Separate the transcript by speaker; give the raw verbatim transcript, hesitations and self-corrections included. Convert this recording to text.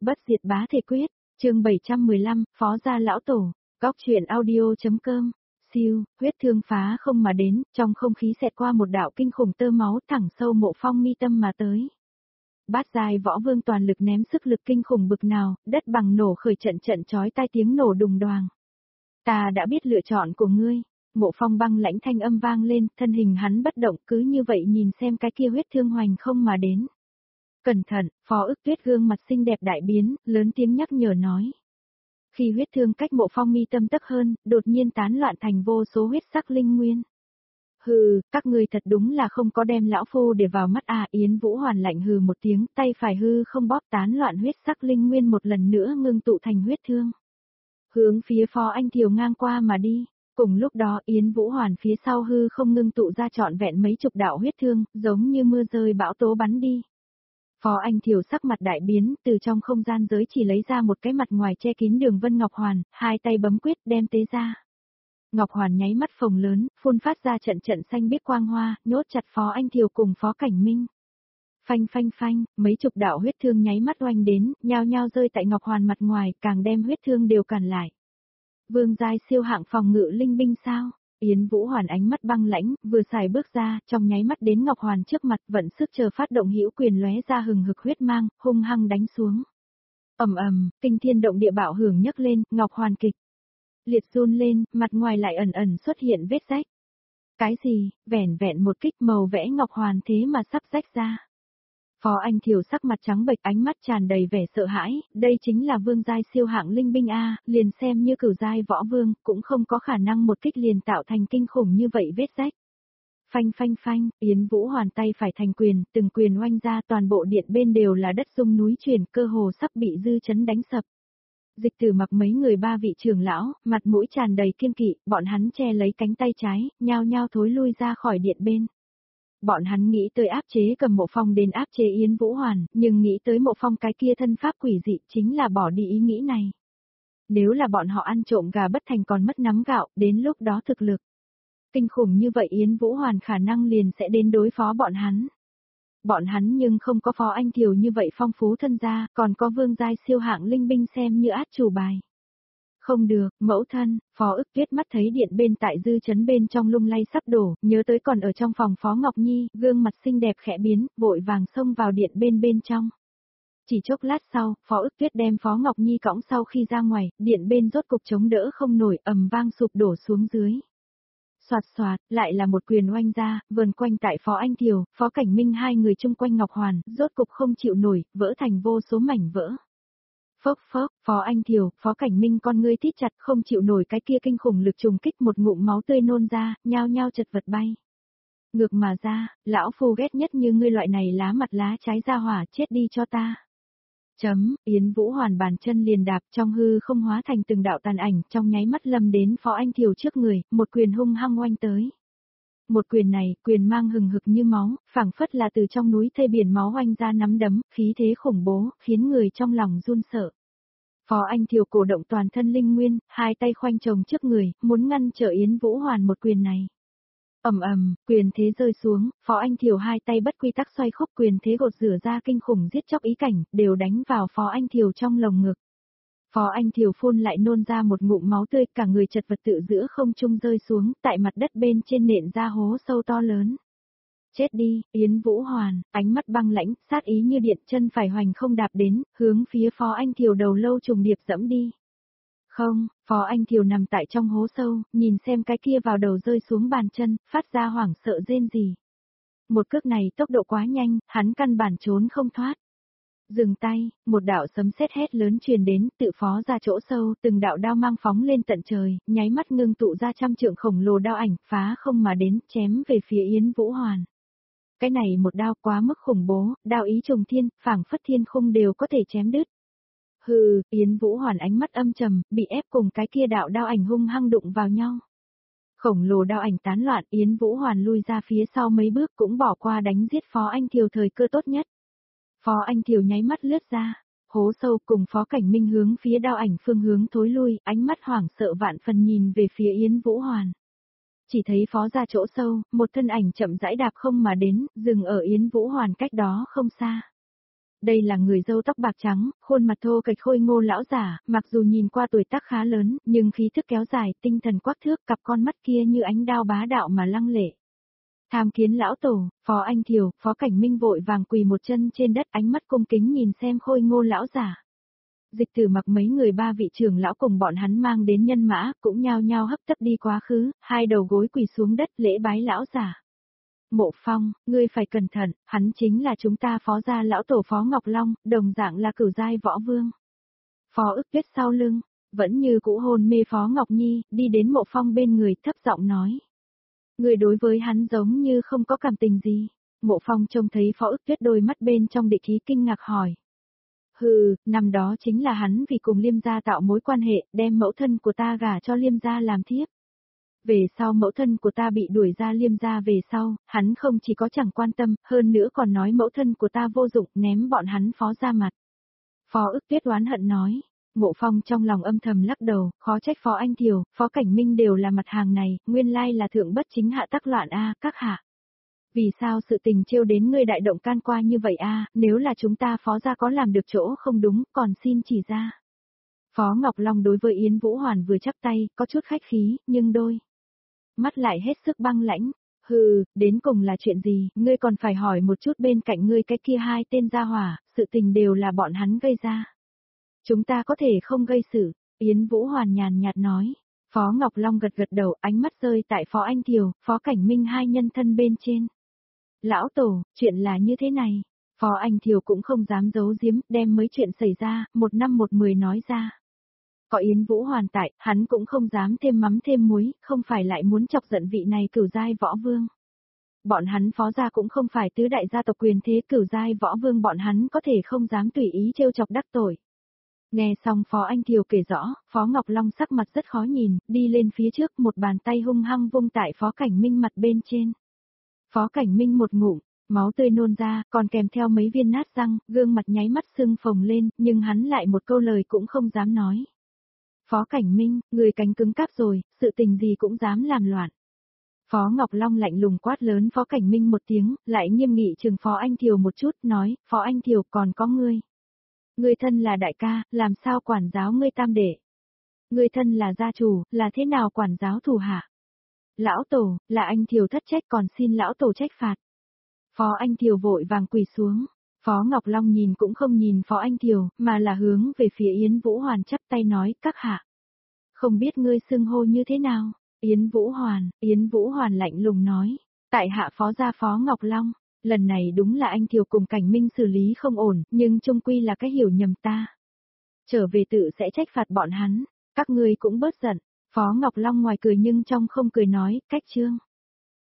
Speaker 1: Bất diệt bá thể quyết, chương bảy trăm mười lăm, phó gia lão tổ, góc truyện audio.com, siêu, huyết thương phá không mà đến, trong không khí xẹt qua một đạo kinh khủng tơ máu thẳng sâu Mộ Phong mi tâm mà tới. Bát giai võ vương toàn lực ném sức lực kinh khủng bực nào, đất bằng nổ khởi trận trận chói tai tiếng nổ đùng đoàng. Ta đã biết lựa chọn của ngươi. Mộ Phong băng lãnh thanh âm vang lên, thân hình hắn bất động cứ như vậy nhìn xem cái kia huyết thương hoành không mà đến. Cẩn thận, Phó Ức Tuyết gương mặt xinh đẹp đại biến, lớn tiếng nhắc nhở nói. Khi huyết thương cách Mộ Phong mi tâm tấc hơn, đột nhiên tán loạn thành vô số huyết sắc linh nguyên. Hừ, các ngươi thật đúng là không có đem lão phu để vào mắt à. Yến Vũ Hoàn lạnh hừ một tiếng, tay phải hư không bóp tán loạn huyết sắc linh nguyên một lần nữa ngưng tụ thành huyết thương. Hướng phía Phó Anh Thiều ngang qua mà đi. Cùng lúc đó Yến Vũ Hoàn phía sau hư không ngưng tụ ra trọn vẹn mấy chục đạo huyết thương, giống như mưa rơi bão tố bắn đi. Phó Anh Thiều sắc mặt đại biến, từ trong không gian giới chỉ lấy ra một cái mặt ngoài che kín đường vân Ngọc Hoàn, hai tay bấm quyết đem tế ra. Ngọc Hoàn nháy mắt phồng lớn, phun phát ra trận trận xanh biếc quang hoa, nhốt chặt Phó Anh Thiều cùng Phó Cảnh Minh. Phanh phanh phanh, mấy chục đạo huyết thương nháy mắt oanh đến, nhao nhao rơi tại Ngọc Hoàn mặt ngoài, càng đem huyết thương đều cản lại. Vương giai siêu hạng phòng ngự linh binh sao? Yến Vũ Hoàn ánh mắt băng lãnh, vừa xài bước ra, trong nháy mắt đến Ngọc Hoàn trước mặt, vận sức chờ phát động hữu quyền lóe ra hừng hực huyết mang, hung hăng đánh xuống. Ầm ầm, kinh thiên động địa bạo hưởng nhấc lên, Ngọc Hoàn kịch liệt run lên, mặt ngoài lại ẩn ẩn xuất hiện vết rách. Cái gì? Vẻn vẹn một kích màu vẽ Ngọc Hoàn thế mà sắp rách ra. Phó Anh Thiều sắc mặt trắng bệch, ánh mắt tràn đầy vẻ sợ hãi, đây chính là vương giai siêu hạng linh binh a, liền xem như cửu giai võ vương, cũng không có khả năng một kích liền tạo thành kinh khủng như vậy vết rách. Phanh phanh phanh, Yến Vũ Hoàn tay phải thành quyền, từng quyền oanh ra, toàn bộ điện bên đều là đất rung núi chuyển, cơ hồ sắp bị dư chấn đánh sập. Dịch Tử Mặc mấy người ba vị trưởng lão, mặt mũi tràn đầy kiêng kỵ, bọn hắn che lấy cánh tay trái, nhao nhao thối lui ra khỏi điện bên. Bọn hắn nghĩ tới áp chế Cầm Mộ Phong đến áp chế Yến Vũ Hoàn, nhưng nghĩ tới Mộ Phong cái kia thân pháp quỷ dị chính là bỏ đi ý nghĩ này. Nếu là bọn họ ăn trộm gà bất thành còn mất nắm gạo, đến lúc đó thực lực kinh khủng như vậy Yến Vũ Hoàn khả năng liền sẽ đến đối phó bọn hắn. Bọn hắn nhưng không có Phó Anh Thiều như vậy phong phú thân gia, còn có vương giai siêu hạng linh binh xem như át chủ bài. Không được, mẫu thân, Phó Ức Tuyết mắt thấy điện bên tại dư chấn bên trong lung lay sắp đổ, nhớ tới còn ở trong phòng Phó Ngọc Nhi, gương mặt xinh đẹp khẽ biến, vội vàng xông vào điện bên bên trong. Chỉ chốc lát sau, Phó Ức Tuyết đem Phó Ngọc Nhi cõng sau khi ra ngoài, điện bên rốt cục chống đỡ không nổi, ầm vang sụp đổ xuống dưới. Soạt soạt, lại là một quyền oanh ra, vờn quanh tại Phó Anh Thiều, Phó Cảnh Minh hai người chung quanh Ngọc Hoàn, rốt cục không chịu nổi, vỡ thành vô số mảnh vỡ. Phốc phốc, Phó Anh Thiều, Phó Cảnh Minh con ngươi thít chặt không chịu nổi cái kia kinh khủng lực trùng kích, một ngụm máu tươi nôn ra, nhao nhao chật vật bay. Ngược mà ra, lão phu ghét nhất như ngươi loại này lá mặt lá trái ra hỏa, chết đi cho ta. Chấm, Yến Vũ Hoàn bàn chân liền đạp trong hư không hóa thành từng đạo tàn ảnh, trong nháy mắt lâm đến Phó Anh Thiều trước người, một quyền hung hăng oanh tới. Một quyền này, quyền mang hừng hực như máu, phảng phất là từ trong núi thây biển máu oanh ra nắm đấm, khí thế khủng bố, khiến người trong lòng run sợ. Phó Anh Thiều cổ động toàn thân linh nguyên, hai tay khoanh chồng trước người, muốn ngăn trở Yến Vũ Hoàn một quyền này. Ầm ầm, quyền thế rơi xuống, Phó Anh Thiều hai tay bất quy tắc xoay khúc, quyền thế gột rửa ra kinh khủng giết chóc ý cảnh, đều đánh vào Phó Anh Thiều trong lồng ngực. Phó Anh Thiều phun lại nôn ra một ngụm máu tươi, cả người chật vật tự giữa không trung rơi xuống, tại mặt đất bên trên nện ra hố sâu to lớn. Chết đi, Yến Vũ Hoàn, ánh mắt băng lãnh, sát ý như điện, chân phải hoành không đạp đến, hướng phía Phó Anh Thiều đầu lâu trùng điệp dẫm đi. Không, Phó Anh Thiều nằm tại trong hố sâu, nhìn xem cái kia vào đầu rơi xuống bàn chân, phát ra hoảng sợ rên rỉ. Một cước này tốc độ quá nhanh, hắn căn bản trốn không thoát. Dừng tay, một đạo sấm sét hét lớn truyền đến, tự phó ra chỗ sâu, từng đạo đao mang phóng lên tận trời, nháy mắt ngưng tụ ra trăm trượng khổng lồ đao ảnh, phá không mà đến, chém về phía Yến Vũ Hoàn. Cái này một đao quá mức khủng bố, đao ý trùng thiên, phảng phất thiên khung đều có thể chém đứt. Hừ, Yến Vũ Hoàn ánh mắt âm trầm, bị ép cùng cái kia đạo đao ảnh hung hăng đụng vào nhau. Khổng lồ đao ảnh tán loạn, Yến Vũ Hoàn lui ra phía sau mấy bước cũng bỏ qua đánh giết Phó Anh Thiều thời cơ tốt nhất. Phó Anh Thiều nháy mắt lướt ra, hố sâu cùng Phó Cảnh Minh hướng phía đao ảnh phương hướng thối lui, ánh mắt hoảng sợ vạn phần nhìn về phía Yến Vũ Hoàn. Chỉ thấy Phó ra chỗ sâu, một thân ảnh chậm rãi đạp không mà đến, dừng ở Yến Vũ Hoàn cách đó không xa. Đây là người râu tóc bạc trắng, khuôn mặt thô kệch khôi ngô lão giả, mặc dù nhìn qua tuổi tác khá lớn, nhưng khí thức kéo dài, tinh thần quắc thước, cặp con mắt kia như ánh đao bá đạo mà lăng lệ. Tham kiến lão tổ, Phó Anh Thiều, Phó Cảnh Minh vội vàng quỳ một chân trên đất, ánh mắt cung kính nhìn xem khôi ngô lão giả. Dịch Tử Mặc mấy người ba vị trưởng lão cùng bọn hắn mang đến nhân mã, cũng nhao nhao hấp tấp đi quá khứ, hai đầu gối quỳ xuống đất lễ bái lão giả. Mộ Phong, ngươi phải cẩn thận, hắn chính là chúng ta Phó gia lão tổ Phó Ngọc Long, đồng dạng là cửu giai võ vương. Phó Ức Tuyết sau lưng, vẫn như cũ hồn mê Phó Ngọc Nhi, đi đến Mộ Phong bên người thấp giọng nói. Người đối với hắn giống như không có cảm tình gì. Mộ Phong trông thấy Phó Ức Tuyết đôi mắt bên trong địch ý kinh ngạc hỏi. Hừ, năm đó chính là hắn vì cùng Liêm gia tạo mối quan hệ, đem mẫu thân của ta gả cho Liêm gia làm thiếp. Về sau mẫu thân của ta bị đuổi ra Liêm gia về sau, hắn không chỉ có chẳng quan tâm, hơn nữa còn nói mẫu thân của ta vô dụng, ném bọn hắn Phó ra mặt. Phó Ức Tuyết oán hận nói. Mộ Phong trong lòng âm thầm lắc đầu, khó trách Phó Anh Thiều, Phó Cảnh Minh đều là mặt hàng này, nguyên lai là thượng bất chính hạ tắc loạn a, các hạ. Vì sao sự tình trêu đến ngươi đại động can qua như vậy a, nếu là chúng ta Phó gia có làm được chỗ không đúng, còn xin chỉ ra. Phó Ngọc Long đối với Yến Vũ Hoàn vừa chắp tay, có chút khách khí, nhưng đôi mắt lại hết sức băng lãnh. Hừ, đến cùng là chuyện gì, ngươi còn phải hỏi một chút bên cạnh ngươi cái kia hai tên gia hỏa, sự tình đều là bọn hắn gây ra. Chúng ta có thể không gây sự, Yến Vũ Hoàn nhàn nhạt nói. Phó Ngọc Long gật gật đầu, ánh mắt rơi tại Phó Anh Thiều, Phó Cảnh Minh hai nhân thân bên trên. Lão tổ, chuyện là như thế này. Phó Anh Thiều cũng không dám giấu giếm, đem mấy chuyện xảy ra, một năm một mười nói ra. Có Yến Vũ Hoàn tại, hắn cũng không dám thêm mắm thêm muối, không phải lại muốn chọc giận vị này cửu giai võ vương. Bọn hắn Phó gia cũng không phải tứ đại gia tộc quyền thế cửu giai võ vương, bọn hắn có thể không dám tùy ý trêu chọc đắc tội. Nghe xong Phó Anh Thiều kể rõ, Phó Ngọc Long sắc mặt rất khó nhìn, đi lên phía trước một bàn tay hung hăng vung tại Phó Cảnh Minh mặt bên trên. Phó Cảnh Minh một ngụm, máu tươi nôn ra, còn kèm theo mấy viên nát răng, gương mặt nháy mắt sưng phồng lên, nhưng hắn lại một câu lời cũng không dám nói. Phó Cảnh Minh, người cánh cứng cáp rồi, sự tình gì cũng dám làm loạn. Phó Ngọc Long lạnh lùng quát lớn Phó Cảnh Minh một tiếng, lại nghiêm nghị trừng Phó Anh Thiều một chút, nói, Phó Anh Thiều còn có ngươi. Ngươi thân là đại ca, làm sao quản giáo ngươi tam đệ? Ngươi thân là gia chủ, là thế nào quản giáo thủ hạ? Lão tổ, là anh Thiều thất trách, còn xin lão tổ trách phạt. Phó Anh Thiều vội vàng quỳ xuống. Phó Ngọc Long nhìn cũng không nhìn Phó Anh Thiều, mà là hướng về phía Yến Vũ Hoàn chắp tay nói, các hạ. Không biết ngươi xưng hô như thế nào? Yến Vũ Hoàn, Yến Vũ Hoàn lạnh lùng nói. Tại hạ Phó gia Phó Ngọc Long. Lần này đúng là anh Thiều cùng Cảnh Minh xử lý không ổn, nhưng chung quy là cái hiểu nhầm ta. Trở về tự sẽ trách phạt bọn hắn, các ngươi cũng bớt giận. Phó Ngọc Long ngoài cười nhưng trong không cười nói, cách chương.